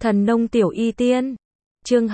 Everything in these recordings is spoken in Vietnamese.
Thần nông tiểu y tiên. Chương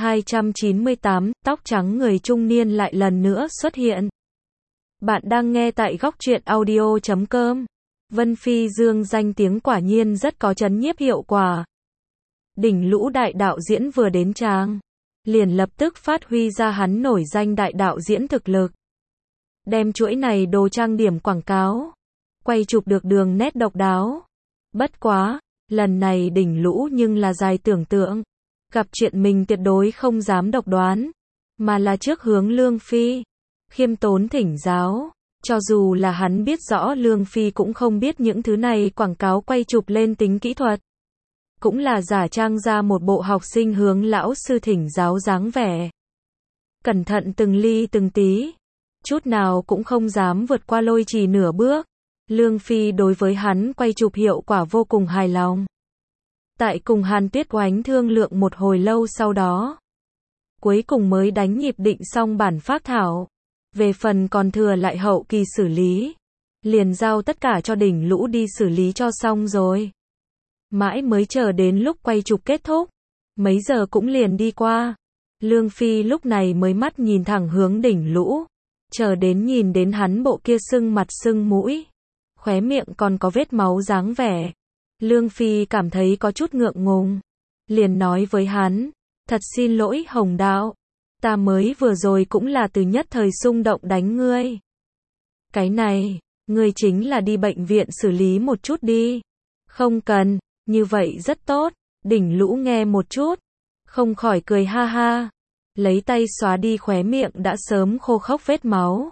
298, tóc trắng người trung niên lại lần nữa xuất hiện. Bạn đang nghe tại góc truyện audio.com. Vân Phi Dương danh tiếng quả nhiên rất có chấn nhiếp hiệu quả. Đỉnh Lũ đại đạo diễn vừa đến tràng, liền lập tức phát huy ra hắn nổi danh đại đạo diễn thực lực. Đem chuỗi này đồ trang điểm quảng cáo, quay chụp được đường nét độc đáo. Bất quá, lần này Đỉnh Lũ nhưng là dài tưởng tượng. Gặp chuyện mình tuyệt đối không dám độc đoán, mà là trước hướng Lương Phi khiêm tốn thỉnh giáo. Cho dù là hắn biết rõ Lương Phi cũng không biết những thứ này quảng cáo quay chụp lên tính kỹ thuật. Cũng là giả trang ra một bộ học sinh hướng lão sư thỉnh giáo dáng vẻ. Cẩn thận từng ly từng tí, chút nào cũng không dám vượt qua lôi trì nửa bước. Lương Phi đối với hắn quay chụp hiệu quả vô cùng hài lòng. Tại cùng Hàn Tuyết Oánh thương lượng một hồi lâu sau đó, cuối cùng mới đánh nhịp định xong bản phác thảo. Về phần còn thừa lại hậu kỳ xử lý, liền giao tất cả cho Đỉnh Lũ đi xử lý cho xong rồi. Mãi mới chờ đến lúc quay chụp kết thúc, mấy giờ cũng liền đi qua. Lương Phi lúc này mới mắt nhìn thẳng hướng Đỉnh Lũ, chờ đến nhìn đến hắn bộ kia sưng mặt sưng mũi, khóe miệng còn có vết máu dáng vẻ. Lương Phi cảm thấy có chút ngượng ngùng, liền nói với hắn, thật xin lỗi Hồng Đạo, ta mới vừa rồi cũng là từ nhất thời xung động đánh ngươi. Cái này, ngươi chính là đi bệnh viện xử lý một chút đi. Không cần, như vậy rất tốt. Đỉnh Lũ nghe một chút, không khỏi cười ha ha, lấy tay xóa đi khóe miệng đã sớm khô khốc vết máu.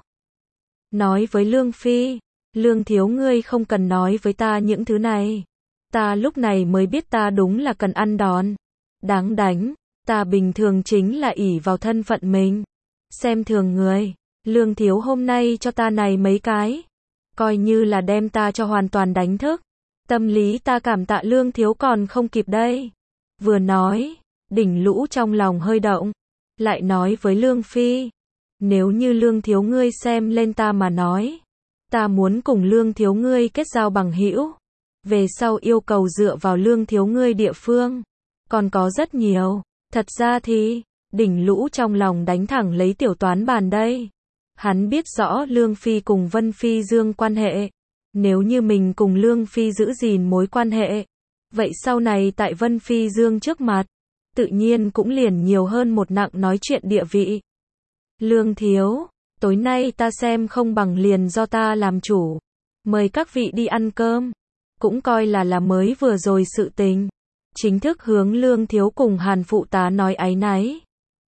Nói với Lương Phi, Lương thiếu ngươi không cần nói với ta những thứ này. Ta lúc này mới biết ta đúng là cần ăn đòn, đáng đánh. Ta bình thường chính là ỷ vào thân phận mình, xem thường người. Lương thiếu hôm nay cho ta này mấy cái, coi như là đem ta cho hoàn toàn đánh thức. Tâm lý ta cảm tạ Lương thiếu còn không kịp đây. Vừa nói, Đỉnh Lũ trong lòng hơi động, lại nói với Lương Phi, nếu như Lương thiếu ngươi xem lên ta mà nói, ta muốn cùng Lương thiếu ngươi kết giao bằng hữu. Về sau yêu cầu dựa vào Lương thiếu ngươi địa phương, còn có rất nhiều. Thật ra thì, Đỉnh Lũ trong lòng đánh thẳng lấy tiểu toán bàn đây. Hắn biết rõ Lương Phi cùng Vân Phi Dương quan hệ. Nếu như mình cùng Lương Phi giữ gìn mối quan hệ, vậy sau này tại Vân Phi Dương trước mặt, tự nhiên cũng liền nhiều hơn một nặng nói chuyện địa vị. Lương thiếu, tối nay ta xem không bằng liền do ta làm chủ. Mời các vị đi ăn cơm. Cũng coi là mới vừa rồi sự tình. Chính thức hướng Lương thiếu cùng Hàn phụ tá nói áy náy.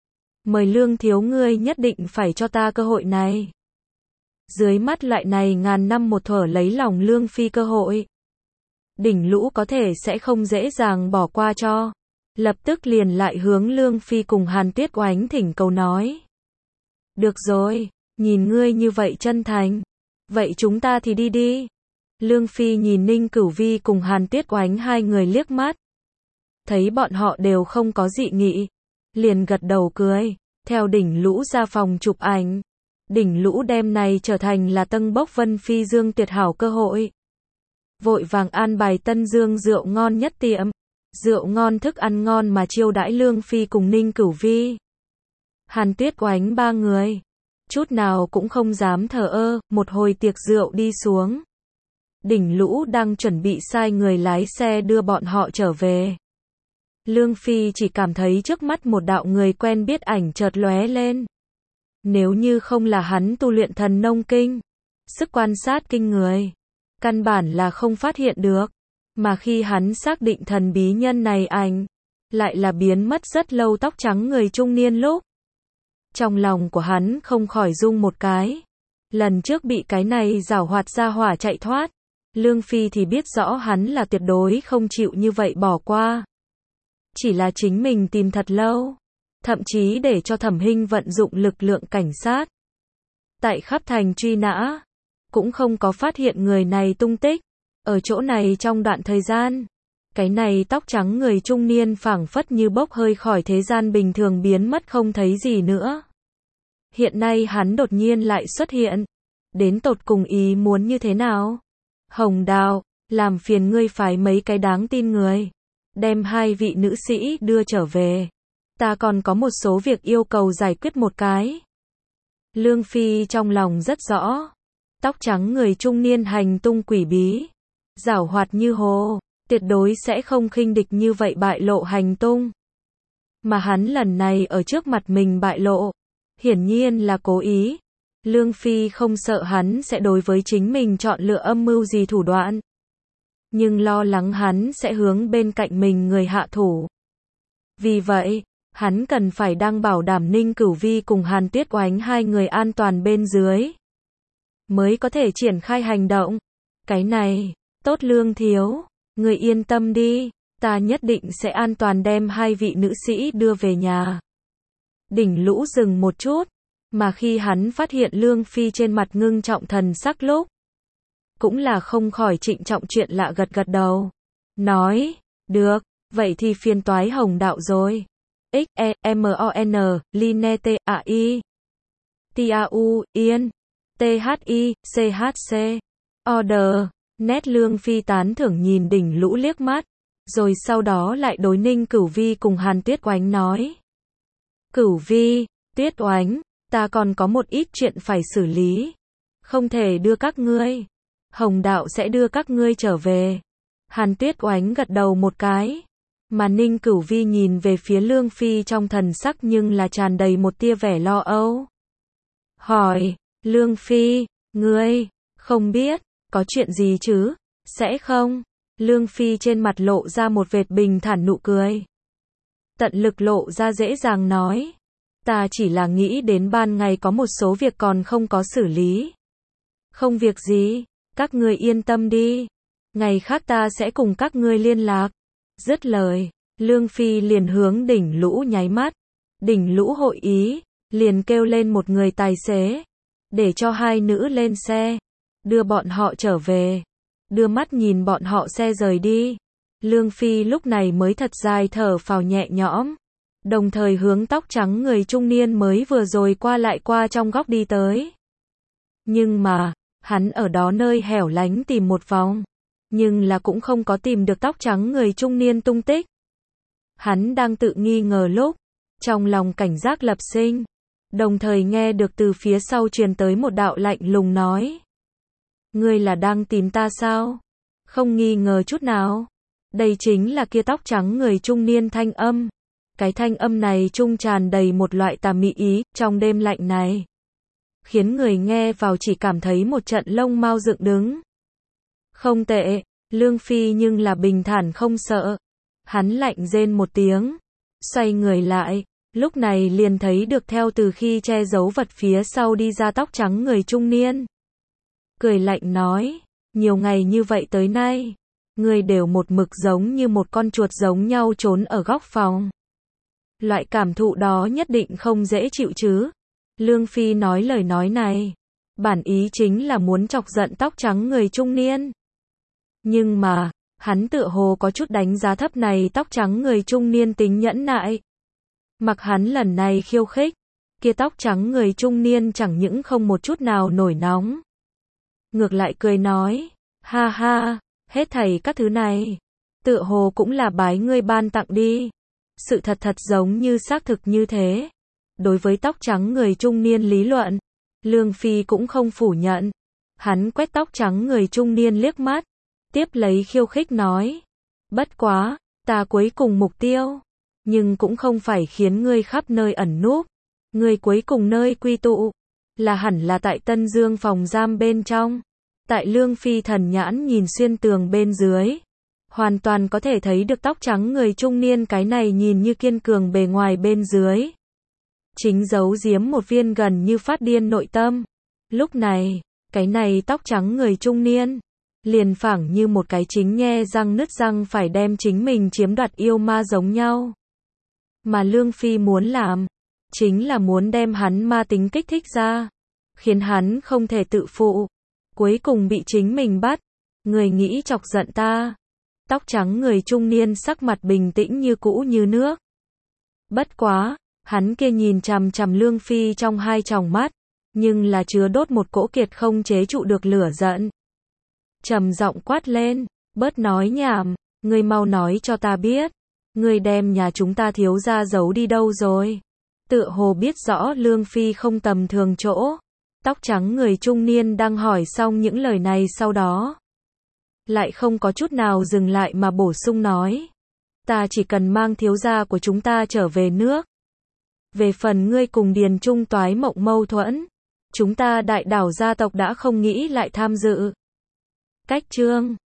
Mời Lương thiếu ngươi nhất định phải cho ta cơ hội này. Dưới mắt lại này ngàn năm một thở lấy lòng Lương Phi cơ hội. Đỉnh Lũ có thể sẽ không dễ dàng bỏ qua cho. Lập tức liền lại hướng Lương Phi cùng Hàn Tuyết Oánh thỉnh cầu nói. Được rồi, nhìn ngươi như vậy chân thành. Vậy chúng ta thì đi đi. Lương Phi nhìn Ninh Cửu Vi cùng Hàn Tuyết Oánh hai người liếc mắt. Thấy bọn họ đều không có dị nghị, liền gật đầu cười, theo Đỉnh Lũ ra phòng chụp ảnh. Đỉnh Lũ đem này trở thành là tâng bốc Vân Phi Dương tuyệt hảo cơ hội. Vội vàng an bài Tân Dương rượu ngon nhất tiệm, rượu ngon thức ăn ngon mà chiêu đãi Lương Phi cùng Ninh Cửu Vi. Hàn Tuyết Oánh ba người, chút nào cũng không dám thờ ơ, một hồi tiệc rượu đi xuống. Đỉnh Lũ đang chuẩn bị sai người lái xe đưa bọn họ trở về. Lương Phi chỉ cảm thấy trước mắt một đạo người quen biết ảnh chợt lóe lên. Nếu như không là hắn tu luyện thần nông kinh, sức quan sát kinh người, căn bản là không phát hiện được. Mà khi hắn xác định thần bí nhân này ảnh, lại là biến mất rất lâu tóc trắng người trung niên lúc. Trong lòng của hắn không khỏi rung một cái. Lần trước bị cái này giảo hoạt ra hỏa chạy thoát, Lương Phi thì biết rõ hắn là tuyệt đối không chịu như vậy bỏ qua. Chỉ là chính mình tìm thật lâu, thậm chí để cho Thẩm Hinh vận dụng lực lượng cảnh sát. Tại khắp thành truy nã, cũng không có phát hiện người này tung tích. Ở chỗ này trong đoạn thời gian, cái này tóc trắng người trung niên phảng phất như bốc hơi khỏi thế gian bình thường biến mất không thấy gì nữa. Hiện nay hắn đột nhiên lại xuất hiện. Đến tột cùng ý muốn như thế nào? Hồng Đào, làm phiền ngươi phái mấy cái đáng tin người. đem hai vị nữ sĩ đưa trở về. Ta còn có một số việc yêu cầu giải quyết một cái. Lương Phi trong lòng rất rõ. Tóc trắng người trung niên hành tung quỷ bí, giảo hoạt như hồ, tuyệt đối sẽ không khinh địch như vậy bại lộ hành tung. Mà hắn lần này ở trước mặt mình bại lộ, hiển nhiên là cố ý. Lương Phi không sợ hắn sẽ đối với chính mình chọn lựa âm mưu gì thủ đoạn, nhưng lo lắng hắn sẽ hướng bên cạnh mình người hạ thủ. Vì vậy, hắn cần phải đang bảo đảm Ninh Cửu Vi cùng Hàn Tuyết Oánh hai người an toàn bên dưới, mới có thể triển khai hành động. Cái này, tốt Lương thiếu, người yên tâm đi, ta nhất định sẽ an toàn đem hai vị nữ sĩ đưa về nhà. Đỉnh Lũ dừng một chút, mà khi hắn phát hiện Lương Phi trên mặt ngưng trọng thần sắc lúc, cũng là không khỏi trịnh trọng chuyện lạ gật gật đầu. Nói, được, vậy thì phiền toái Hồng đạo rồi. X-E-M-O-N, Line T-A-I, T-A-U, Yên, T-H-I, C-H-C, Order, nét Lương Phi tán thưởng nhìn Đỉnh Lũ liếc mắt, rồi sau đó lại đối Ninh Cửu Vi cùng Hàn Tuyết Oánh nói. Cửu Vi, Tuyết Oánh, ta còn có một ít chuyện phải xử lý, không thể đưa các ngươi. Hồng đạo sẽ đưa các ngươi trở về. Hàn Tuyết Oánh gật đầu một cái, mà Ninh Cửu Vi nhìn về phía Lương Phi trong thần sắc nhưng là tràn đầy một tia vẻ lo âu. Hỏi, Lương Phi, ngươi, không biết, có chuyện gì chứ, sẽ không? Lương Phi trên mặt lộ ra một vệt bình thản nụ cười. Tận lực lộ ra dễ dàng nói. Ta chỉ là nghĩ đến ban ngày có một số việc còn không có xử lý. Không việc gì, các ngươi yên tâm đi. Ngày khác ta sẽ cùng các ngươi liên lạc. Dứt lời, Lương Phi liền hướng Đỉnh Lũ nháy mắt. Đỉnh Lũ hội ý, liền kêu lên một người tài xế, để cho hai nữ lên xe, đưa bọn họ trở về. Đưa mắt nhìn bọn họ xe rời đi, Lương Phi lúc này mới thật dài thở phào nhẹ nhõm, đồng thời hướng tóc trắng người trung niên mới vừa rồi qua lại qua trong góc đi tới. Nhưng mà, hắn ở đó nơi hẻo lánh tìm một vòng, nhưng là cũng không có tìm được tóc trắng người trung niên tung tích. Hắn đang tự nghi ngờ lúc, trong lòng cảnh giác lập sinh, đồng thời nghe được từ phía sau truyền tới một đạo lạnh lùng nói. Ngươi là đang tìm ta sao? Không nghi ngờ chút nào. Đây chính là kia tóc trắng người trung niên thanh âm. Cái thanh âm này trung tràn đầy một loại tà mị ý, trong đêm lạnh này, khiến người nghe vào chỉ cảm thấy một trận lông mao dựng đứng. Không tệ, Lương Phi nhưng là bình thản không sợ. Hắn lạnh rên một tiếng, xoay người lại, lúc này liền thấy được theo từ khi che giấu vật phía sau đi ra tóc trắng người trung niên. Cười lạnh nói, nhiều ngày như vậy tới nay, ngươi đều một mực giống như một con chuột giống nhau trốn ở góc phòng. Loại cảm thụ đó nhất định không dễ chịu chứ. Lương Phi nói lời nói này, bản ý chính là muốn chọc giận tóc trắng người trung niên. Nhưng mà, hắn tựa hồ có chút đánh giá thấp này tóc trắng người trung niên tính nhẫn nại. Mặc hắn lần này khiêu khích, kia tóc trắng người trung niên chẳng những không một chút nào nổi nóng. Ngược lại cười nói, ha ha, hết thảy các thứ này, tựa hồ cũng là bái ngươi ban tặng đi. Sự thật thật giống như xác thực như thế. Đối với tóc trắng người trung niên lý luận, Lương Phi cũng không phủ nhận. Hắn quét tóc trắng người trung niên liếc mắt, tiếp lấy khiêu khích nói, bất quá, ta cuối cùng mục tiêu, nhưng cũng không phải khiến ngươi khắp nơi ẩn núp. Ngươi cuối cùng nơi quy tụ, là hẳn là tại Tân Dương phòng giam bên trong. Tại Lương Phi thần nhãn nhìn xuyên tường bên dưới, hoàn toàn có thể thấy được tóc trắng người trung niên cái này nhìn như kiên cường bề ngoài bên dưới, chính giấu giếm một viên gần như phát điên nội tâm. Lúc này, cái này tóc trắng người trung niên, liền phảng như một cái chính nhe răng nứt răng phải đem chính mình chiếm đoạt yêu ma giống nhau. Mà Lương Phi muốn làm, chính là muốn đem hắn ma tính kích thích ra, khiến hắn không thể tự phụ, cuối cùng bị chính mình bắt. Người nghĩ chọc giận ta. Tóc trắng người trung niên sắc mặt bình tĩnh như cũ như nước. Bất quá, hắn kia nhìn chằm chằm Lương Phi trong hai tròng mắt, nhưng là chứa đốt một cỗ kiệt không chế trụ được lửa giận. Trầm giọng quát lên, bớt nói nhảm, Ngươi mau nói cho ta biết. Ngươi đem nhà chúng ta thiếu gia giấu đi đâu rồi? Tựa hồ biết rõ Lương Phi không tầm thường chỗ. Tóc trắng người trung niên đang hỏi xong những lời này sau đó. Lại không có chút nào dừng lại mà bổ sung nói. Ta chỉ cần mang thiếu gia của chúng ta trở về nước. Về phần ngươi cùng Điền Trung toái mộng mâu thuẫn, chúng ta đại đảo gia tộc đã không nghĩ lại tham dự. Cách chương